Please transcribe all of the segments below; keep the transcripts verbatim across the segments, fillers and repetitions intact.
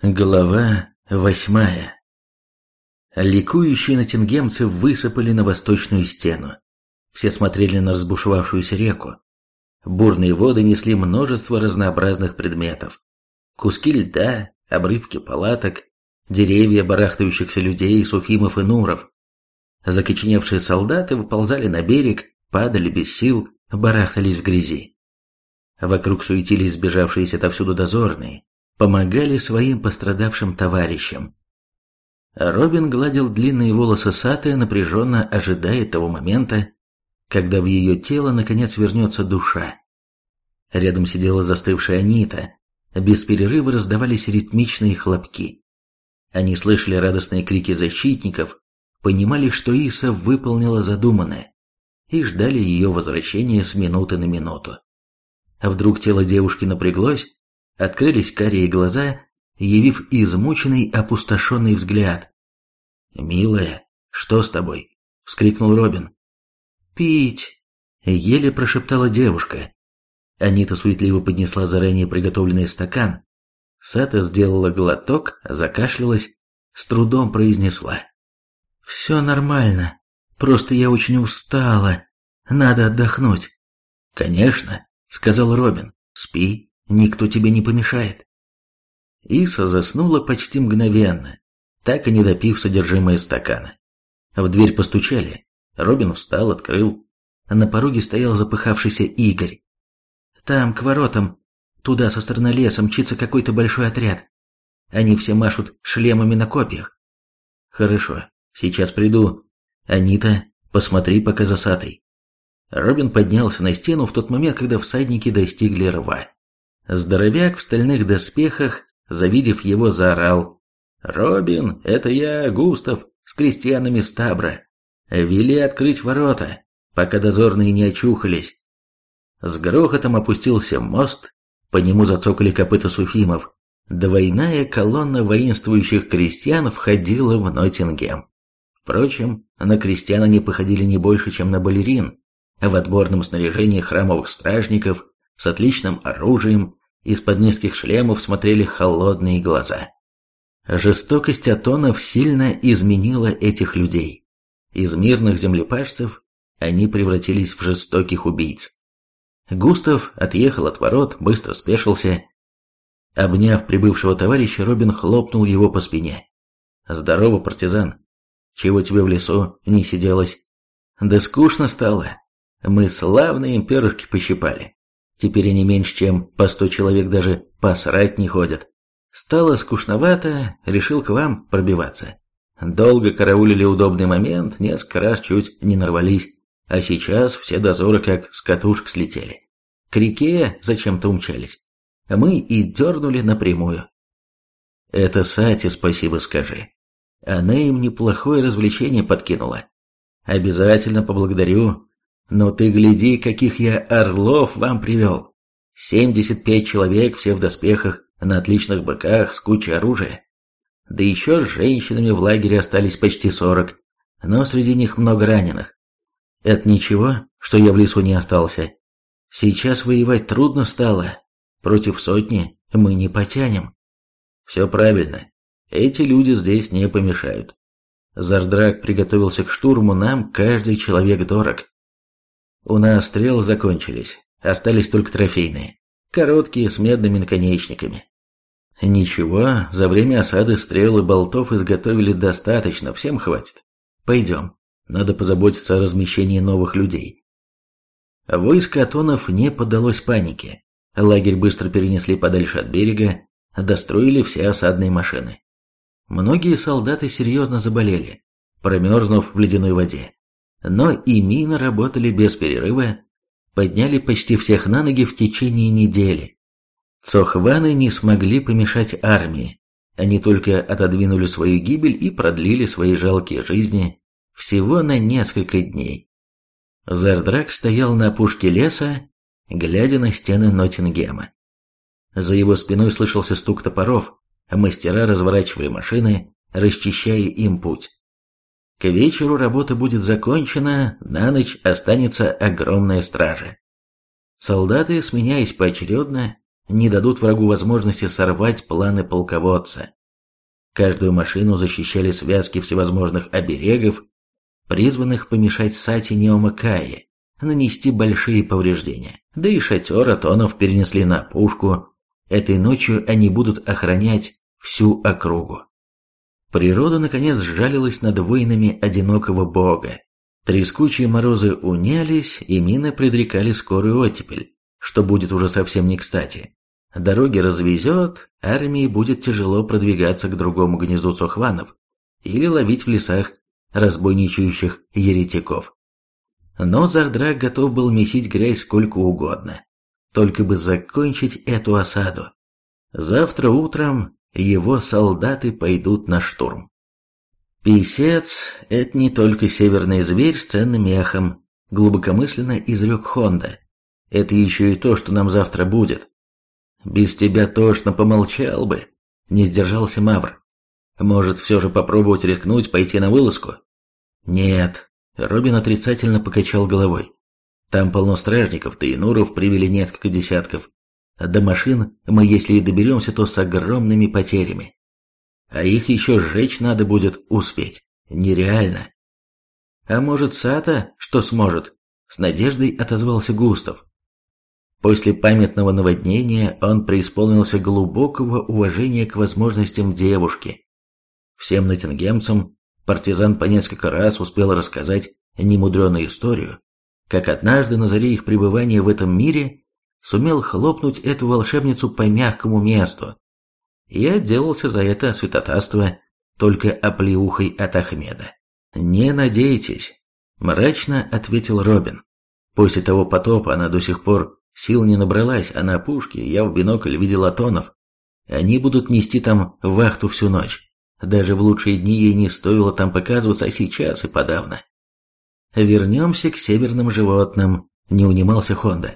Глава восьмая. Ликующие ноттингемцы высыпали на восточную стену. Все смотрели на разбушевавшуюся реку. Бурные воды несли множество разнообразных предметов. Куски льда, обрывки палаток, деревья барахтающихся людей, суфимов и нуров. Закоченевшие солдаты выползали на берег, падали без сил, барахтались в грязи. Вокруг суетились сбежавшиеся отовсюду дозорные, помогали своим пострадавшим товарищам. Робин гладил длинные волосы Саты, напряженно ожидая того момента, когда в ее тело наконец вернется душа. Рядом сидела застывшая Анита, без перерыва раздавались ритмичные хлопки. Они слышали радостные крики защитников, понимали, что Иса выполнила задуманное, и ждали ее возвращения с минуты на минуту. А вдруг тело девушки напряглось, открылись карие глаза, явив измученный, опустошенный взгляд. «Милая, что с тобой?» — вскрикнул Робин. «Пить!» — еле прошептала девушка. Анита суетливо поднесла заранее приготовленный стакан. Сата сделала глоток, закашлялась, с трудом произнесла. «Все нормально, просто я очень устала, надо отдохнуть». «Конечно», — сказал Робин, — «спи. Никто тебе не помешает». Иса заснула почти мгновенно, так и не допив содержимое стакана. В дверь постучали. Робин встал, открыл. На пороге стоял запыхавшийся Игорь. «Там, к воротам, туда со стороны леса мчится какой-то большой отряд. Они все машут шлемами на копьях». «Хорошо, сейчас приду. Анита, посмотри пока за Сатой». Робин поднялся на стену в тот момент, когда всадники достигли рва. Здоровяк в стальных доспехах, завидев его, заорал: «Робин, это я, Густав, с крестьянами Стабра. Вели открыть ворота, пока дозорные не очухались». С грохотом опустился мост, по нему зацокали копыта суфимов. Двойная колонна воинствующих крестьян входила в Ноттингем. Впрочем, на крестьян они походили не больше, чем на балерин, в отборном снаряжении храмовых стражников, с отличным оружием, из-под низких шлемов смотрели холодные глаза. Жестокость атонов сильно изменила этих людей. Из мирных землепашцев они превратились в жестоких убийц. Густав отъехал от ворот, быстро спешился. Обняв прибывшего товарища, Робин хлопнул его по спине. «Здорово, партизан. Чего тебе в лесу не сиделось?» «Да скучно стало. Мы славные им перышки пощипали. Теперь они меньше, чем по сто человек даже посрать не ходят. Стало скучновато, решил к вам пробиваться. Долго караулили удобный момент, несколько раз чуть не нарвались, а сейчас все дозоры как с катушек слетели. К реке зачем-то умчались. Мы и дернули напрямую». «Это Сате спасибо скажи. Она им неплохое развлечение подкинула. Обязательно поблагодарю. Но ты гляди, каких я орлов вам привел. семьдесят пять человек, все в доспехах, на отличных быках, с кучей оружия. Да еще с женщинами в лагере остались почти сорок, но среди них много раненых. Это ничего, что я в лесу не остался. Сейчас воевать трудно стало. Против сотни мы не потянем». «Все правильно. Эти люди здесь не помешают. Зардрак приготовился к штурму, нам каждый человек дорог. У нас стрелы закончились, остались только трофейные, короткие, с медными наконечниками. Ничего, за время осады стрел и болтов изготовили достаточно, всем хватит. Пойдем, надо позаботиться о размещении новых людей». Войско атонов не поддалось панике. Лагерь быстро перенесли подальше от берега, достроили все осадные машины. Многие солдаты серьезно заболели, промерзнув в ледяной воде. Но и мины работали без перерыва, подняли почти всех на ноги в течение недели. Цохваны не смогли помешать армии, они только отодвинули свою гибель и продлили свои жалкие жизни всего на несколько дней. Зардрак стоял на опушке леса, глядя на стены Ноттингема. За его спиной слышался стук топоров, мастера разворачивали машины, расчищая им путь. К вечеру работа будет закончена, на ночь останется огромная стража. Солдаты, сменяясь поочередно, не дадут врагу возможности сорвать планы полководца. Каждую машину защищали связки всевозможных оберегов, призванных помешать Сати Неомакае нанести большие повреждения. Да и шатер Атонов перенесли на опушку. Этой ночью они будут охранять всю округу. Природа, наконец, сжалилась над воинами одинокого бога. Трескучие морозы унялись, и мины предрекали скорую оттепель, что будет уже совсем не кстати. Дороги развезет, армии будет тяжело продвигаться к другому гнезду цухванов или ловить в лесах разбойничающих еретиков. Но Зардрак готов был месить грязь сколько угодно, только бы закончить эту осаду. Завтра утром его солдаты пойдут на штурм. «Писец — это не только северный зверь с ценным мехом», — глубокомысленно изрек Хонда. «Это еще и то, что нам завтра будет». «Без тебя тошно помолчал бы», — не сдержался Мавр. «Может, все же попробовать рискнуть, пойти на вылазку?» «Нет», — Робин отрицательно покачал головой. «Там полно стражников, таинуров привели несколько десятков. До машин мы, если и доберемся, то с огромными потерями. А их еще сжечь надо будет успеть. Нереально». «А может, Сата что сможет?» — с надеждой отозвался Густав. После памятного наводнения он преисполнился глубокого уважения к возможностям девушки. Всем ноттингемцам партизан по несколько раз успел рассказать немудреную историю, как однажды на заре их пребывания в этом мире сумел хлопнуть эту волшебницу по мягкому месту. И отделался за это святотатство только оплеухой от Ахмеда. «Не надейтесь», — мрачно ответил Робин. «После того потопа она до сих пор сил не набралась, а на опушке я в бинокль видел Атонов. Они будут нести там вахту всю ночь. Даже в лучшие дни ей не стоило там показываться, а сейчас и подавно». «Вернемся к северным животным», — не унимался Хонда.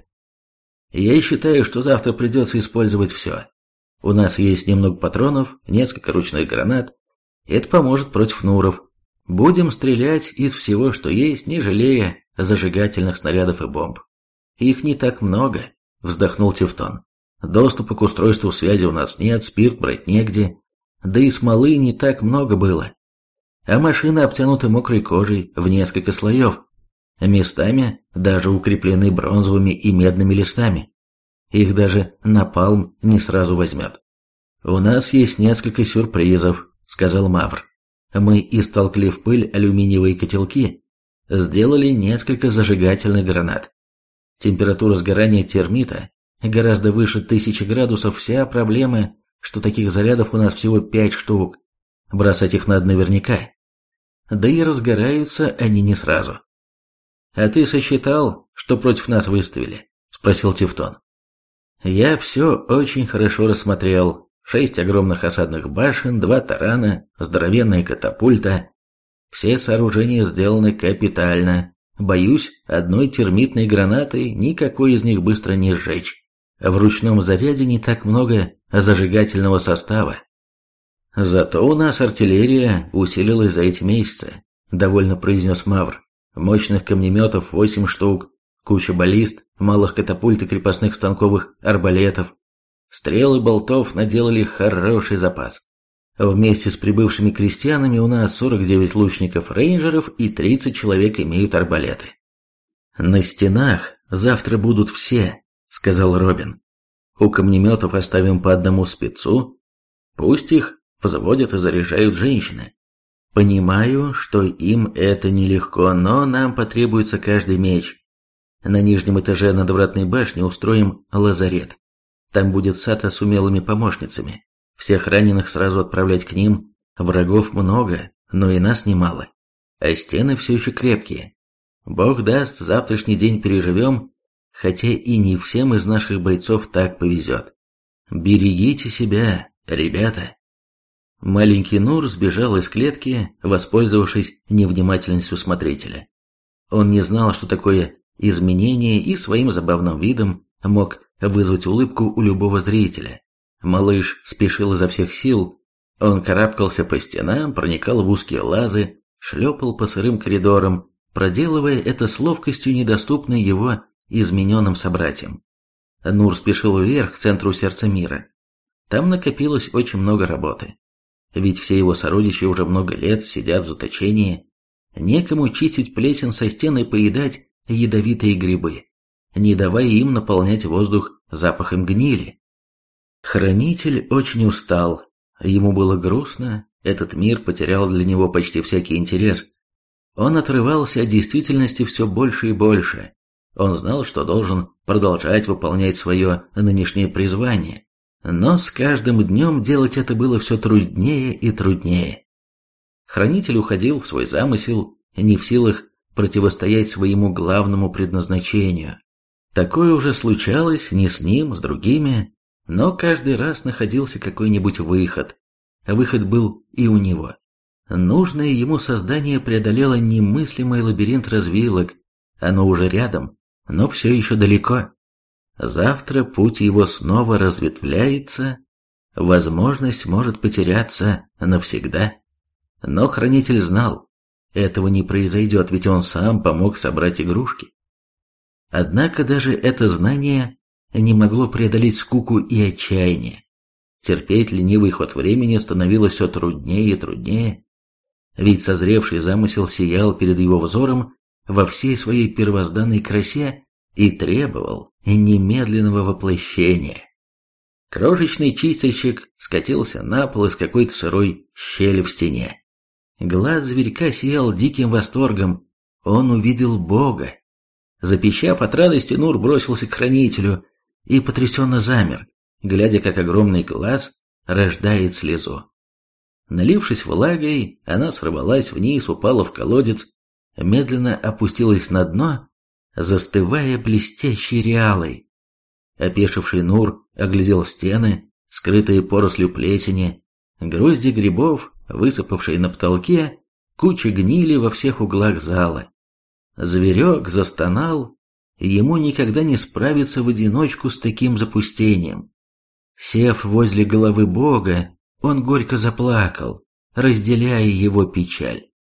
«Я считаю, что завтра придется использовать все. У нас есть немного патронов, несколько ручных гранат. Это поможет против нуров. Будем стрелять из всего, что есть, не жалея зажигательных снарядов и бомб. Их не так много», — вздохнул Тевтон. «Доступа к устройству связи у нас нет, спирт брать негде, да и смолы не так много было. А машины обтянуты мокрой кожей в несколько слоев, местами даже укреплены бронзовыми и медными листами. Их даже напалм не сразу возьмет». «У нас есть несколько сюрпризов», — сказал Мавр. «Мы истолкли в пыль алюминиевые котелки, сделали несколько зажигательных гранат. Температура сгорания термита гораздо выше тысячи градусов, вся проблема, что таких зарядов у нас всего пять штук. Бросать их надо наверняка. Да и разгораются они не сразу». «А ты сосчитал, что против нас выставили?» — спросил Тевтон. «Я все очень хорошо рассмотрел. Шесть огромных осадных башен, два тарана, здоровенная катапульта. Все сооружения сделаны капитально. Боюсь, одной термитной гранатой никакой из них быстро не сжечь. В ручном заряде не так много зажигательного состава. Зато у нас артиллерия усилилась за эти месяцы», — довольно произнес Мавр. «Мощных камнеметов восемь штук, куча баллист, малых катапульт и крепостных станковых арбалетов. Стрел и болтов наделали хороший запас. Вместе с прибывшими крестьянами у нас сорок девять лучников-рейнджеров и тридцать человек имеют арбалеты». «На стенах завтра будут все», — сказал Робин. «У камнеметов оставим по одному спецу. Пусть их взводят и заряжают женщины. Понимаю, что им это нелегко, но нам потребуется каждый меч. На нижнем этаже надвратной башни устроим лазарет. Там будет Сата с умелыми помощницами. Всех раненых сразу отправлять к ним. Врагов много, но и нас немало. А стены все еще крепкие. Бог даст, завтрашний день переживем, хотя и не всем из наших бойцов так повезет. Берегите себя, ребята». Маленький Нур сбежал из клетки, воспользовавшись невнимательностью смотрителя. Он не знал, что такое изменение, и своим забавным видом мог вызвать улыбку у любого зрителя. Малыш спешил изо всех сил. Он карабкался по стенам, проникал в узкие лазы, шлепал по сырым коридорам, проделывая это с ловкостью, недоступной его измененным собратьям. Нур спешил вверх, к центру сердца мира. Там накопилось очень много работы. Ведь все его сородичи уже много лет сидят в заточении. Некому чистить плесень со стен и поедать ядовитые грибы, не давая им наполнять воздух запахом гнили. Хранитель очень устал. Ему было грустно, этот мир потерял для него почти всякий интерес. Он отрывался от действительности все больше и больше. Он знал, что должен продолжать выполнять свое нынешнее призвание. Но с каждым днем делать это было все труднее и труднее. Хранитель уходил в свой замысел, не в силах противостоять своему главному предназначению. Такое уже случалось не с ним, с другими, но каждый раз находился какой-нибудь выход. Выход был и у него. Нужное ему создание преодолело немыслимый лабиринт развилок. Оно уже рядом, но все еще далеко. Завтра путь его снова разветвляется, возможность может потеряться навсегда. Но хранитель знал, этого не произойдет, ведь он сам помог собрать игрушки. Однако даже это знание не могло преодолеть скуку и отчаяние. Терпеть ленивый ход времени становилось все труднее и труднее, ведь созревший замысел сиял перед его взором во всей своей первозданной красе и требовал немедленного воплощения. Крошечный чистильщик скатился на пол из какой-то сырой щели в стене. Глаз зверька сиял диким восторгом. Он увидел Бога. Запищав от радости, Нур бросился к хранителю и потрясенно замер, глядя, как огромный глаз рождает слезу. Налившись влагой, она сорвалась вниз, упала в колодец, медленно опустилась на дно, застывая блестящей реалой. Опешивший Нур оглядел стены, скрытые порослью плесени, грозди грибов, высыпавшие на потолке, куча гнили во всех углах зала. Зверек застонал, ему никогда не справиться в одиночку с таким запустением. Сев возле головы Бога, он горько заплакал, разделяя его печаль.